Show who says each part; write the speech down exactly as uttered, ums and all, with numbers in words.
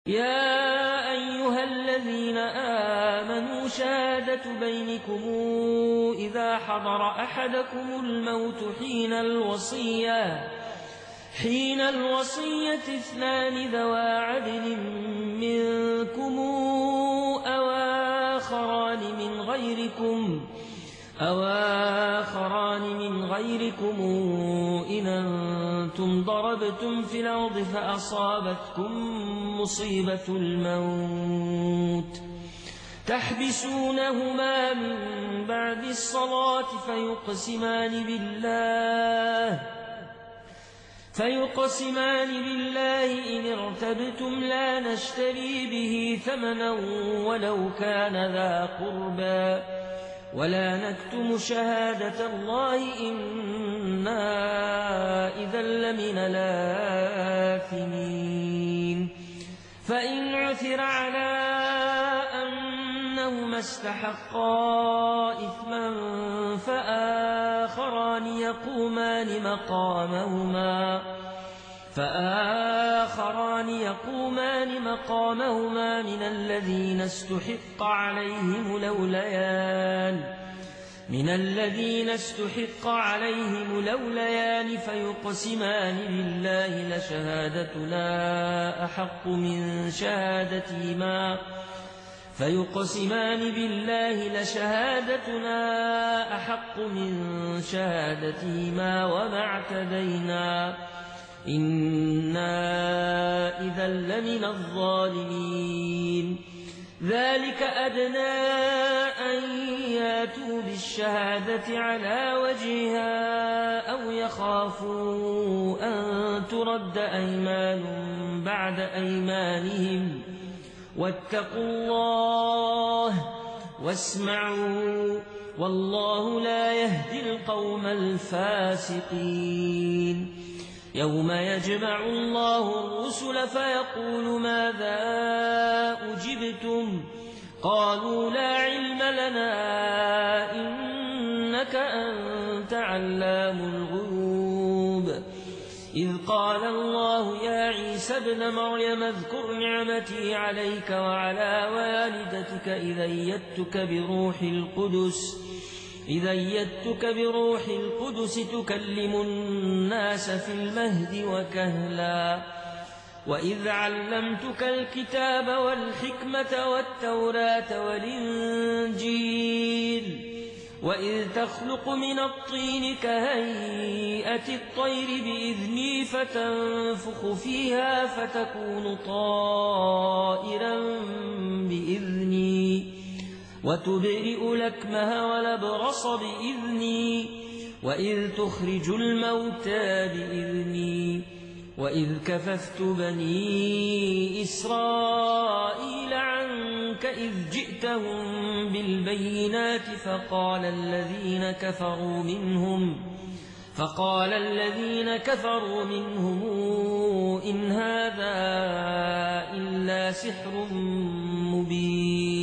Speaker 1: يا أيها الذين آمنوا شهادة بينكم إذا حضر أحدكم الموت حين الوصية حين الوصية اثنان ذوى عدل منكم أو آخران من غيركم أو آخران من غيركم إن أنتم ضربتم في الأرض فأصابتكم مصيبة الموت تحبسونهما من بعد الصلاة فيقسمان بالله فيقسمان بالله إن ارتبتم لا نشتري به ثمنا ولو كان ذا قربى ولا نكتم شهادة الله إنا إذا لمن الآثمين فإن عثر على أنهما استحقا إثما فآخران يقومان مقامهما فآخران يقومان مقامهما من الذين استحق عليهم الأوليان من الذين استحق عليهم الأوليان فيقسمان بالله لشهادتنا أحق من شهادتهما فيقسمان بالله لشهادتنا أحق من شهادتهما وما اعتدينا إنا إذا لمن الظالمين ذلك أدنى أن ياتوا بالشهادة على وجهها أو يخافوا أن ترد أيمان بعد أيمانهم واتقوا الله واسمعوا والله لا يهدي القوم الفاسقين يوم يجمع الله الرسل فيقول ماذا أجبتم قالوا لا علم لنا إنك أنت علام الغيوب إذ قال الله يا عيسى ابن مريم اذكر نعمتي عليك وعلى والدتك إذ أيدتك بروح القدس إذ أيدتك بروح القدس تكلم الناس في المهد وكهلا وإذ علمتك الكتاب والحكمة والتوراة والإنجيل وإذ تخلق من الطين كهيئة الطير بإذني فتنفخ فيها فتكون طائرا بإذني وتبرئ الأكمه والأبرص بإذني وإذ تخرج الموتى بإذني وإذ كففت بني إسرائيل عنك إذ جئتهم بالبينات فقال الذين كفروا منهم فقال الذين كفروا منهم إن هذا إلا سحر مبين